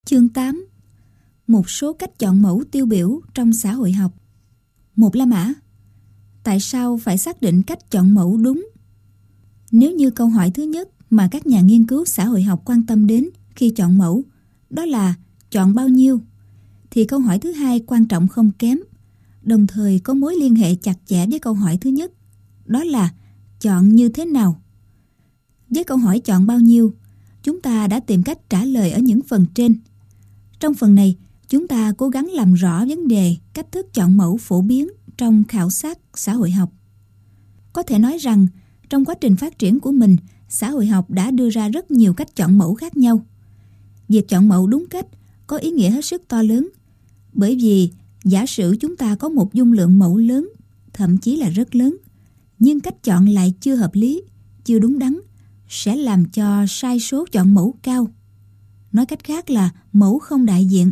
Chương 8. Một số cách chọn mẫu tiêu biểu trong xã hội học. Một La Mã. Tại sao phải xác định cách chọn mẫu đúng? Nếu như câu hỏi thứ nhất mà các nhà nghiên cứu xã hội học quan tâm đến khi chọn mẫu, đó là chọn bao nhiêu, thì câu hỏi thứ hai quan trọng không kém, đồng thời có mối liên hệ chặt chẽ với câu hỏi thứ nhất, đó là chọn như thế nào. Với câu hỏi chọn bao nhiêu, chúng ta đã tìm cách trả lời ở những phần trên. Trong phần này, chúng ta cố gắng làm rõ vấn đề cách thức chọn mẫu phổ biến trong khảo sát xã hội học. Có thể nói rằng, trong quá trình phát triển của mình, xã hội học đã đưa ra rất nhiều cách chọn mẫu khác nhau. Việc chọn mẫu đúng cách có ý nghĩa hết sức to lớn, bởi vì giả sử chúng ta có một dung lượng mẫu lớn, thậm chí là rất lớn, nhưng cách chọn lại chưa hợp lý, chưa đúng đắn, sẽ làm cho sai số chọn mẫu cao. Nói cách khác là mẫu không đại diện.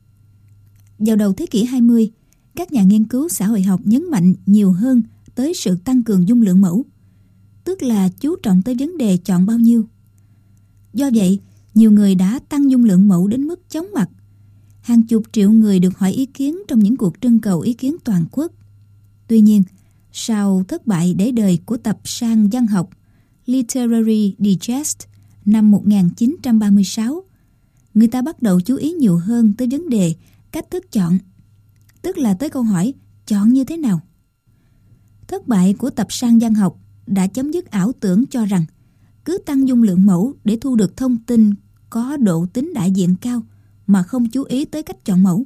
Vào đầu thế kỷ 20, các nhà nghiên cứu xã hội học nhấn mạnh nhiều hơn tới sự tăng cường dung lượng mẫu, tức là chú trọng tới vấn đề chọn bao nhiêu. Do vậy, nhiều người đã tăng dung lượng mẫu đến mức chóng mặt. Hàng chục triệu người được hỏi ý kiến trong những cuộc trưng cầu ý kiến toàn quốc. Tuy nhiên, sau thất bại để đời của tập san văn học Literary Digest năm 1936, người ta bắt đầu chú ý nhiều hơn tới vấn đề cách thức chọn, tức là tới câu hỏi chọn như thế nào. Thất bại của tập san văn học đã chấm dứt ảo tưởng cho rằng cứ tăng dung lượng mẫu để thu được thông tin có độ tính đại diện cao mà không chú ý tới cách chọn mẫu.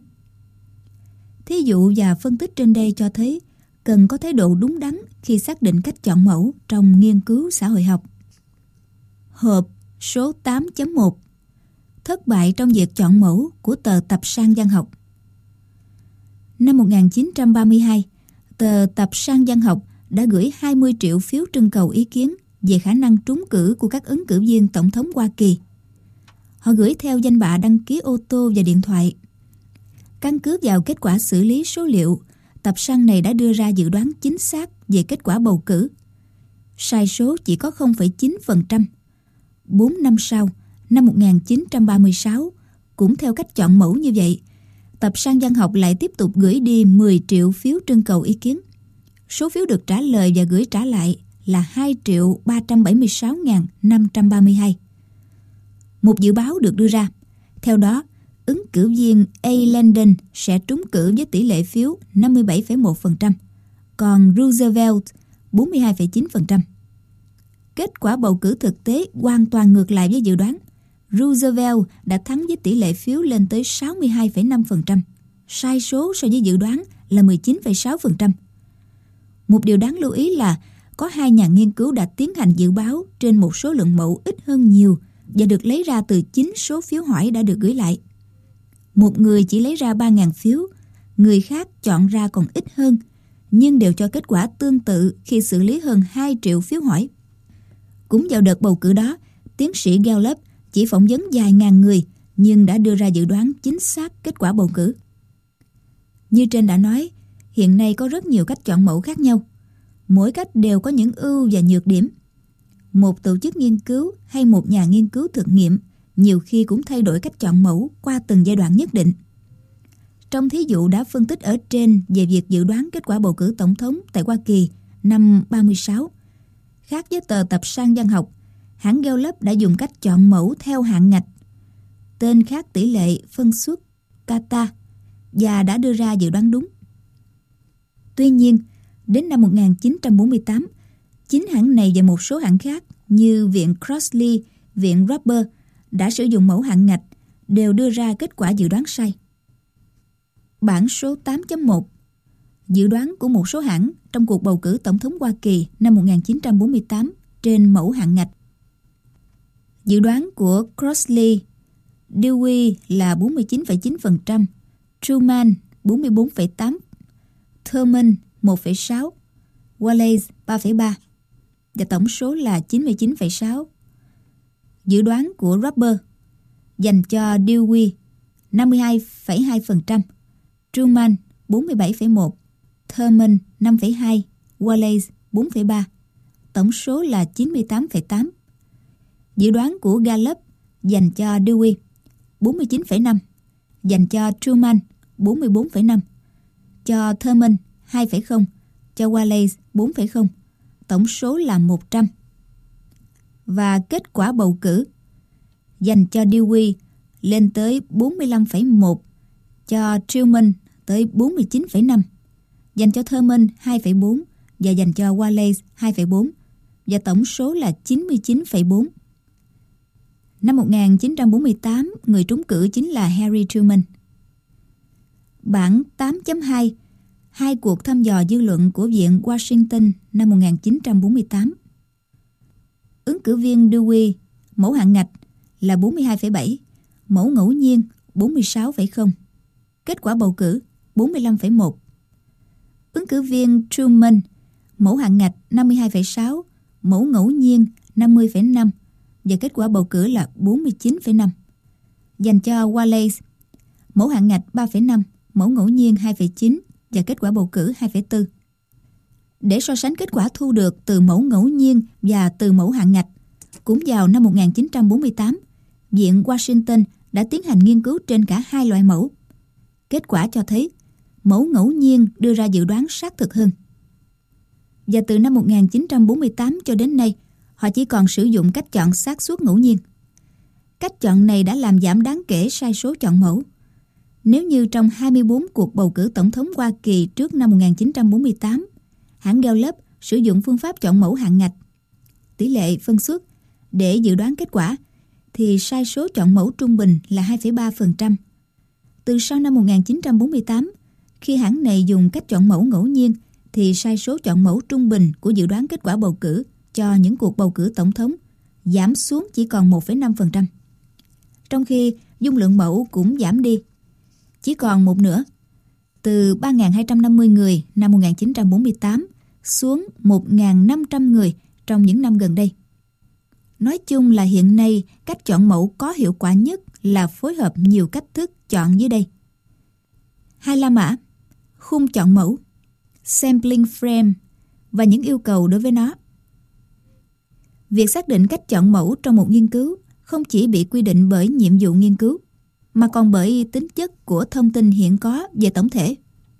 Thí dụ và phân tích trên đây cho thấy cần có thái độ đúng đắn khi xác định cách chọn mẫu trong nghiên cứu xã hội học. Hộp số 8.1. Thất bại trong việc chọn mẫu của tờ tập san văn học. Năm 1932, tờ tập san văn học đã gửi 20 triệu phiếu trưng cầu ý kiến về khả năng trúng cử của các ứng cử viên tổng thống Hoa Kỳ. Họ gửi theo danh bạ đăng ký ô tô và điện thoại. Căn cứ vào kết quả xử lý số liệu, tập san này đã đưa ra dự đoán chính xác về kết quả bầu cử. Sai số chỉ có 0,9%. 4 năm sau, năm 1936, cũng theo cách chọn mẫu như vậy, tập san văn học lại tiếp tục gửi đi 10 triệu phiếu trưng cầu ý kiến. Số phiếu được trả lời và gửi trả lại là 2.376.532. Một dự báo được đưa ra. Theo đó, ứng cử viên A. Landon sẽ trúng cử với tỷ lệ phiếu 57,1%, còn Roosevelt 42,9%. Kết quả bầu cử thực tế hoàn toàn ngược lại với dự đoán. Roosevelt đã thắng với tỷ lệ phiếu lên tới 62,5%, sai số so với dự đoán là 19,6%. Một điều đáng lưu ý là có 2 nhà nghiên cứu đã tiến hành dự báo trên một số lượng mẫu ít hơn nhiều và được lấy ra từ chính số phiếu hỏi đã được gửi lại. Một người chỉ lấy ra 3.000 phiếu, người khác chọn ra còn ít hơn, nhưng đều cho kết quả tương tự khi xử lý hơn 2 triệu phiếu hỏi. Cũng vào đợt bầu cử đó, tiến sĩ Gallup chỉ phỏng vấn vài ngàn người nhưng đã đưa ra dự đoán chính xác kết quả bầu cử. Như trên đã nói, hiện nay có rất nhiều cách chọn mẫu khác nhau. Mỗi cách đều có những ưu và nhược điểm. Một tổ chức nghiên cứu hay một nhà nghiên cứu thực nghiệm nhiều khi cũng thay đổi cách chọn mẫu qua từng giai đoạn nhất định. Trong thí dụ đã phân tích ở trên về việc dự đoán kết quả bầu cử tổng thống tại Hoa Kỳ năm 36, khác với tờ tập san văn học, hãng Gallup đã dùng cách chọn mẫu theo hạng ngạch, tên khác tỷ lệ phân suất Kata, và đã đưa ra dự đoán đúng. Tuy nhiên, đến năm 1948, chính hãng này và một số hãng khác như Viện Crossley, Viện Roper đã sử dụng mẫu hạng ngạch, đều đưa ra kết quả dự đoán sai. Bảng số 8.1. Dự đoán của một số hãng trong cuộc bầu cử tổng thống Hoa Kỳ năm 1948 trên mẫu hạng ngạch. Dự đoán của Crossley, Dewey là 49,9%, Truman 44,8%, Thurman 1,6%, Wallace 3,3% và tổng số là 99,6%. Dự đoán của Roper dành cho Dewey 52,2%, Truman 47,1%, Thurman 5,2%, Wallace 4,3%, tổng số là 98,8%. Dự đoán của Gallup dành cho Dewey 49,5, dành cho Truman 44,5, cho Thurman 2,0, cho Wallace 4,0, tổng số là 100. Và kết quả bầu cử dành cho Dewey lên tới 45,1, cho Truman tới 49,5, dành cho Thurman 2,4 và dành cho Wallace 2,4, và tổng số là 99,4. Năm 1948, người trúng cử chính là Harry Truman. Bảng 8.2, hai cuộc thăm dò dư luận của Viện Washington năm 1948. Ứng cử viên Dewey, mẫu hạng ngạch là 42,7, mẫu ngẫu nhiên 46,0. Kết quả bầu cử 45,1. Ứng cử viên Truman, mẫu hạng ngạch 52,6, mẫu ngẫu nhiên 50,5 và kết quả bầu cử là 49,5. Dành cho Wallace, mẫu hạng ngạch 3,5, mẫu ngẫu nhiên 2,9 và kết quả bầu cử 2,4. Để so sánh kết quả thu được từ mẫu ngẫu nhiên và từ mẫu hạng ngạch, cũng vào năm 1948, Viện Washington đã tiến hành nghiên cứu trên cả hai loại mẫu. Kết quả cho thấy mẫu ngẫu nhiên đưa ra dự đoán xác thực hơn. Và từ năm 1948 cho đến nay, họ chỉ còn sử dụng cách chọn xác suất ngẫu nhiên. Cách chọn này đã làm giảm đáng kể sai số chọn mẫu. Nếu như trong 24 cuộc bầu cử tổng thống Hoa Kỳ trước năm 1948, hãng Gallup sử dụng phương pháp chọn mẫu hạng ngạch, tỷ lệ phân suất, để dự đoán kết quả, thì sai số chọn mẫu trung bình là 2,3%. Từ sau năm 1948, khi hãng này dùng cách chọn mẫu ngẫu nhiên, thì sai số chọn mẫu trung bình của dự đoán kết quả bầu cử cho những cuộc bầu cử tổng thống giảm xuống chỉ còn 1,5%. Trong khi dung lượng mẫu cũng giảm đi, chỉ còn một nửa, từ 3.250 người năm 1948 xuống 1.500 người trong những năm gần đây. Nói chung là hiện nay cách chọn mẫu có hiệu quả nhất là phối hợp nhiều cách thức chọn dưới đây. 2 la mã, khung chọn mẫu, sampling frame và những yêu cầu đối với nó. Việc xác định cách chọn mẫu trong một nghiên cứu không chỉ bị quy định bởi nhiệm vụ nghiên cứu, mà còn bởi tính chất của thông tin hiện có về tổng thể.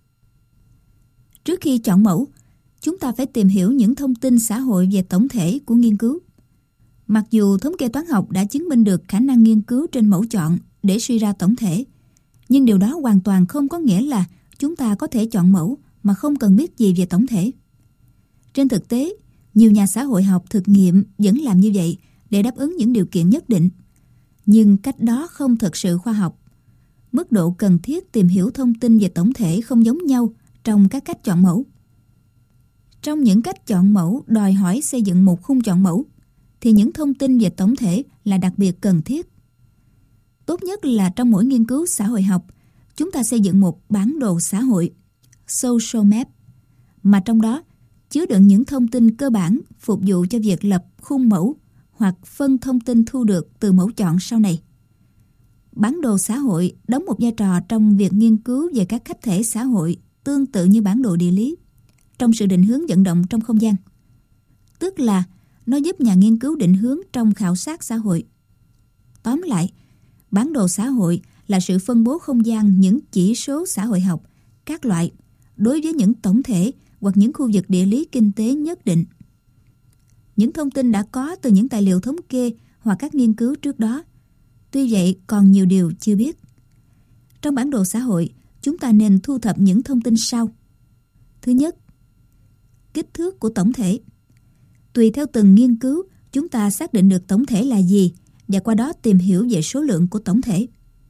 Trước khi chọn mẫu, chúng ta phải tìm hiểu những thông tin xã hội về tổng thể của nghiên cứu. Mặc dù thống kê toán học đã chứng minh được khả năng nghiên cứu trên mẫu chọn để suy ra tổng thể, nhưng điều đó hoàn toàn không có nghĩa là chúng ta có thể chọn mẫu mà không cần biết gì về tổng thể. Trên thực tế, nhiều nhà xã hội học thực nghiệm vẫn làm như vậy để đáp ứng những điều kiện nhất định. Nhưng cách đó không thực sự khoa học. Mức độ cần thiết tìm hiểu thông tin về tổng thể không giống nhau trong các cách chọn mẫu. Trong những cách chọn mẫu đòi hỏi xây dựng một khung chọn mẫu, thì những thông tin về tổng thể là đặc biệt cần thiết. Tốt nhất là trong mỗi nghiên cứu xã hội học, chúng ta xây dựng một bản đồ xã hội, social map, mà trong đó chứa đựng những thông tin cơ bản phục vụ cho việc lập khung mẫu hoặc phân thông tin thu được từ mẫu chọn sau này. Bản đồ xã hội đóng một vai trò trong việc nghiên cứu về các khách thể xã hội tương tự như bản đồ địa lý, trong sự định hướng vận động trong không gian. Tức là nó giúp nhà nghiên cứu định hướng trong khảo sát xã hội. Tóm lại, bản đồ xã hội là sự phân bố không gian những chỉ số xã hội học, các loại, đối với những tổng thể hoặc những khu vực địa lý kinh tế nhất định. Những thông tin đã có từ những tài liệu thống kê hoặc các nghiên cứu trước đó. Tuy vậy, còn nhiều điều chưa biết. Trong bản đồ xã hội, chúng ta nên thu thập những thông tin sau. Thứ nhất, kích thước của tổng thể. Tùy theo từng nghiên cứu, chúng ta xác định được tổng thể là gì và qua đó tìm hiểu về số lượng của tổng thể.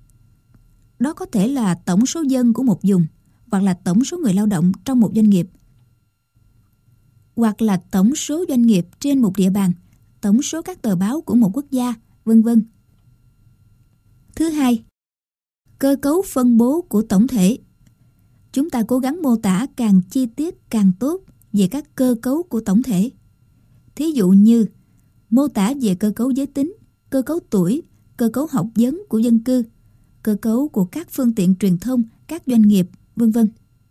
Đó có thể là tổng số dân của một vùng, hoặc là tổng số người lao động trong một doanh nghiệp, hoặc là tổng số doanh nghiệp trên một địa bàn, tổng số các tờ báo của một quốc gia, vân vân. Thứ hai, cơ cấu phân bố của tổng thể. Chúng ta cố gắng mô tả càng chi tiết càng tốt về các cơ cấu của tổng thể. Thí dụ như mô tả về cơ cấu giới tính, cơ cấu tuổi, cơ cấu học vấn của dân cư, cơ cấu của các phương tiện truyền thông, các doanh nghiệp, vân vân.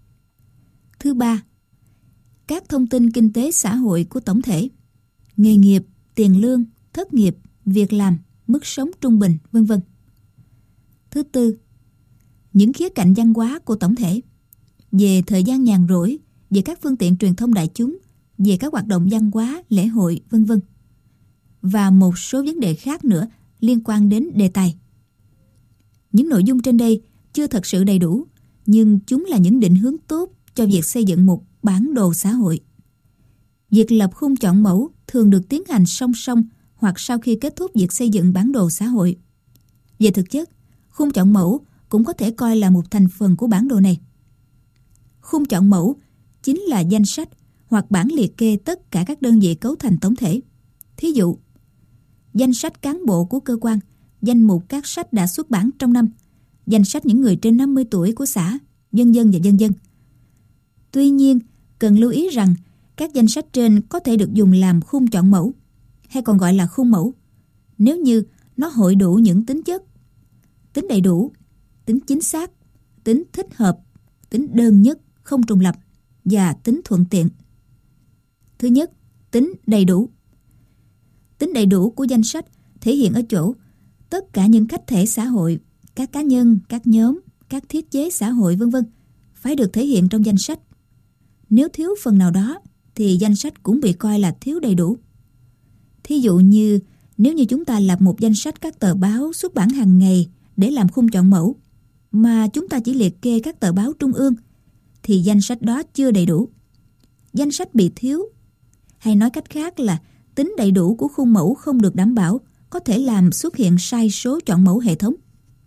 Thứ ba, các thông tin kinh tế xã hội của tổng thể, nghề nghiệp, tiền lương, thất nghiệp, việc làm, mức sống trung bình, vân vân. Thứ tư, những khía cạnh văn hóa của tổng thể, về thời gian nhàn rỗi, về các phương tiện truyền thông đại chúng, về các hoạt động văn hóa, lễ hội, vân vân. Và một số vấn đề khác nữa liên quan đến đề tài. Những nội dung trên đây chưa thật sự đầy đủ, nhưng chúng là những định hướng tốt cho việc xây dựng một bản đồ xã hội. Việc lập khung chọn mẫu thường được tiến hành song song hoặc sau khi kết thúc việc xây dựng bản đồ xã hội. Về thực chất, khung chọn mẫu cũng có thể coi là một thành phần của bản đồ này. Khung chọn mẫu chính là danh sách hoặc bảng liệt kê tất cả các đơn vị cấu thành tổng thể. Thí dụ, danh sách cán bộ của cơ quan, danh mục các sách đã xuất bản trong năm, danh sách những người trên 50 tuổi của xã, vân vân và vân vân. Tuy nhiên, cần lưu ý rằng các danh sách trên có thể được dùng làm khung chọn mẫu, hay còn gọi là khung mẫu, nếu như nó hội đủ những tính chất: tính đầy đủ, tính chính xác, tính thích hợp, tính đơn nhất, không trùng lập và tính thuận tiện. Thứ nhất, tính đầy đủ. Tính đầy đủ của danh sách thể hiện ở chỗ tất cả những khách thể xã hội, các cá nhân, các nhóm, các thiết chế xã hội vân vân phải được thể hiện trong danh sách. Nếu thiếu phần nào đó thì danh sách cũng bị coi là thiếu đầy đủ. Thí dụ như nếu như chúng ta lập một danh sách các tờ báo xuất bản hàng ngày để làm khung chọn mẫu, mà chúng ta chỉ liệt kê các tờ báo trung ương, thì danh sách đó chưa đầy đủ. Danh sách bị thiếu, hay nói cách khác là tính đầy đủ của khung mẫu không được đảm bảo, có thể làm xuất hiện sai số chọn mẫu hệ thống.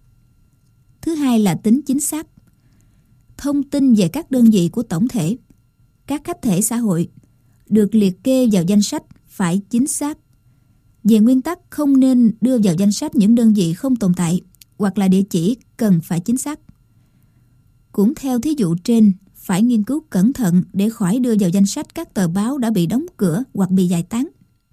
Thứ hai là tính chính xác. Thông tin về các đơn vị của tổng thể, các khách thể xã hội được liệt kê vào danh sách phải chính xác. Về nguyên tắc, không nên đưa vào danh sách những đơn vị không tồn tại hoặc là địa chỉ cần phải chính xác. Cũng theo thí dụ trên, phải nghiên cứu cẩn thận để khỏi đưa vào danh sách các tờ báo đã bị đóng cửa hoặc bị giải tán.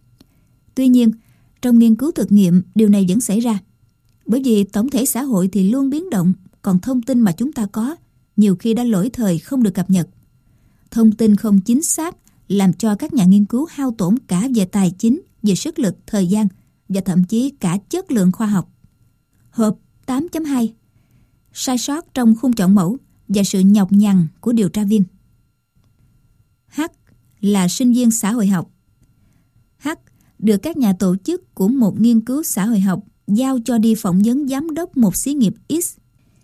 Tuy nhiên, trong nghiên cứu thực nghiệm, điều này vẫn xảy ra. Bởi vì tổng thể xã hội thì luôn biến động, còn thông tin mà chúng ta có nhiều khi đã lỗi thời, không được cập nhật. Thông tin không chính xác làm cho các nhà nghiên cứu hao tổn cả về tài chính, về sức lực, thời gian và thậm chí cả chất lượng khoa học. Hộp 8.2: sai sót trong khung chọn mẫu và sự nhọc nhằn của điều tra viên. H là sinh viên xã hội học. H được các nhà tổ chức của một nghiên cứu xã hội học giao cho đi phỏng vấn giám đốc một xí nghiệp X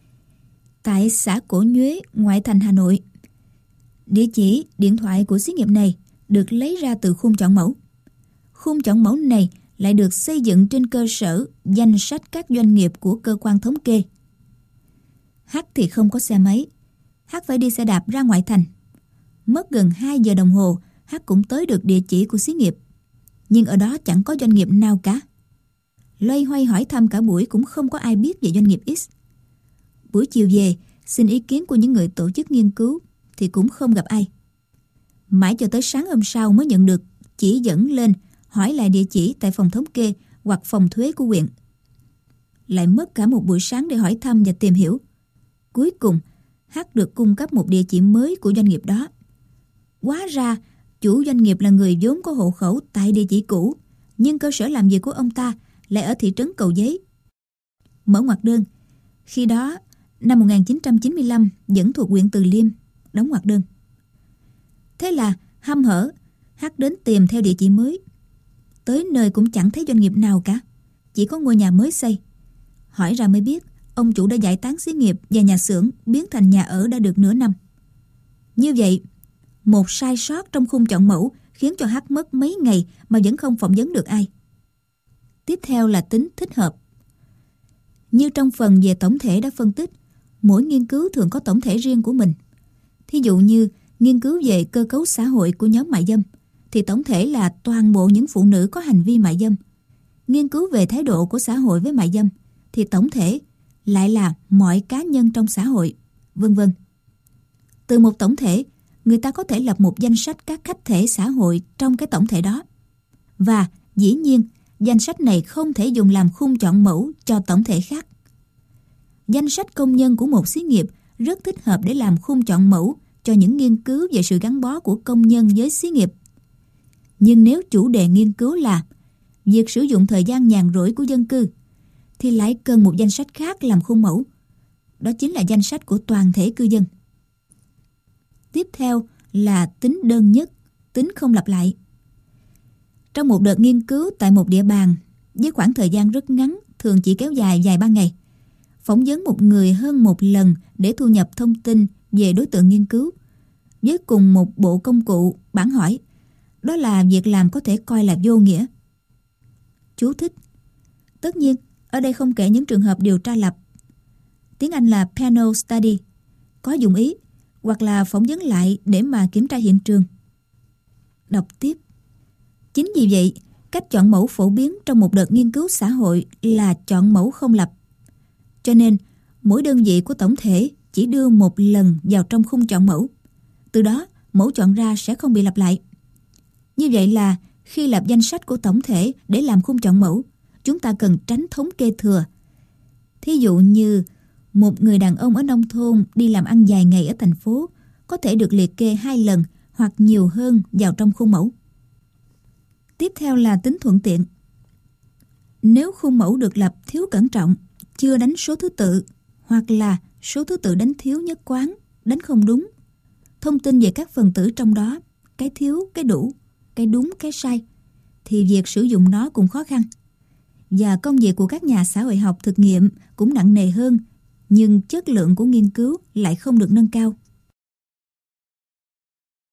tại xã Cổ Nhuế, ngoại thành Hà Nội. Địa chỉ, điện thoại của xí nghiệp này được lấy ra từ khung chọn mẫu. Khung chọn mẫu này lại được xây dựng trên cơ sở danh sách các doanh nghiệp của cơ quan thống kê. H thì không có xe máy. H phải đi xe đạp ra ngoại thành. Mất gần 2 giờ đồng hồ, H cũng tới được địa chỉ của xí nghiệp. Nhưng ở đó chẳng có doanh nghiệp nào cả. Loay hoay hỏi thăm cả buổi cũng không có ai biết về doanh nghiệp X. Buổi chiều về, xin ý kiến của những người tổ chức nghiên cứu thì cũng không gặp ai. Mãi cho tới sáng hôm sau mới nhận được chỉ dẫn lên hỏi lại địa chỉ tại phòng thống kê hoặc phòng thuế của huyện. Lại mất cả một buổi sáng để hỏi thăm và tìm hiểu. Cuối cùng, H được cung cấp một địa chỉ mới của doanh nghiệp đó. Hóa ra, chủ doanh nghiệp là người vốn có hộ khẩu tại địa chỉ cũ, nhưng cơ sở làm việc của ông ta lại ở thị trấn Cầu Giấy. Mở ngoặc đơn. Khi đó, năm 1995 vẫn thuộc huyện Từ Liêm, đóng ngoặc đơn. Thế là hăm hở, H đến tìm theo địa chỉ mới. Tới nơi cũng chẳng thấy doanh nghiệp nào cả, chỉ có ngôi nhà mới xây. Hỏi ra mới biết, ông chủ đã giải tán xí nghiệp và nhà xưởng biến thành nhà ở đã được nửa năm. Như vậy, một sai sót trong khung chọn mẫu khiến cho H mất mấy ngày mà vẫn không phỏng vấn được ai. Tiếp theo là tính thích hợp. Như trong phần về tổng thể đã phân tích, mỗi nghiên cứu thường có tổng thể riêng của mình. Thí dụ như nghiên cứu về cơ cấu xã hội của nhóm mại dâm, thì tổng thể là toàn bộ những phụ nữ có hành vi mại dâm. Nghiên cứu về thái độ của xã hội với mại dâm, thì tổng thể lại là mọi cá nhân trong xã hội, vân vân. Từ một tổng thể, người ta có thể lập một danh sách các khách thể xã hội trong cái tổng thể đó. Và dĩ nhiên, danh sách này không thể dùng làm khung chọn mẫu cho tổng thể khác. Danh sách công nhân của một xí nghiệp rất thích hợp để làm khung chọn mẫu cho những nghiên cứu về sự gắn bó của công nhân với xí nghiệp. Nhưng nếu chủ đề nghiên cứu là việc sử dụng thời gian nhàn rỗi của dân cư, thì lại cần một danh sách khác làm khuôn mẫu. Đó chính là danh sách của toàn thể cư dân. Tiếp theo là tính đơn nhất, tính không lặp lại. Trong một đợt nghiên cứu tại một địa bàn với khoảng thời gian rất ngắn, thường chỉ kéo dài vài ba ngày, phỏng vấn một người hơn một lần để thu nhập thông tin về đối tượng nghiên cứu với cùng một bộ công cụ bản hỏi. Đó là việc làm có thể coi là vô nghĩa. Chú thích: tất nhiên, ở đây không kể những trường hợp điều tra lập, tiếng Anh là panel study, có dụng ý, hoặc là phỏng vấn lại để mà kiểm tra hiện trường. Đọc tiếp. Chính vì vậy, cách chọn mẫu phổ biến trong một đợt nghiên cứu xã hội là chọn mẫu không lặp. Cho nên, mỗi đơn vị của tổng thể chỉ đưa một lần vào trong khung chọn mẫu. Từ đó, mẫu chọn ra sẽ không bị lặp lại. Như vậy là khi lập danh sách của tổng thể để làm khung chọn mẫu, chúng ta cần tránh thống kê thừa. Thí dụ như một người đàn ông ở nông thôn đi làm ăn vài ngày ở thành phố có thể được liệt kê 2 lần hoặc nhiều hơn vào trong khuôn mẫu. Tiếp theo là tính thuận tiện. Nếu khuôn mẫu được lập thiếu cẩn trọng, chưa đánh số thứ tự, hoặc là số thứ tự đánh thiếu nhất quán, đánh không đúng, thông tin về các phần tử trong đó, cái thiếu, cái đủ, cái đúng, cái sai, thì việc sử dụng nó cũng khó khăn. Và công việc của các nhà xã hội học thực nghiệm cũng nặng nề hơn, nhưng chất lượng của nghiên cứu lại không được nâng cao.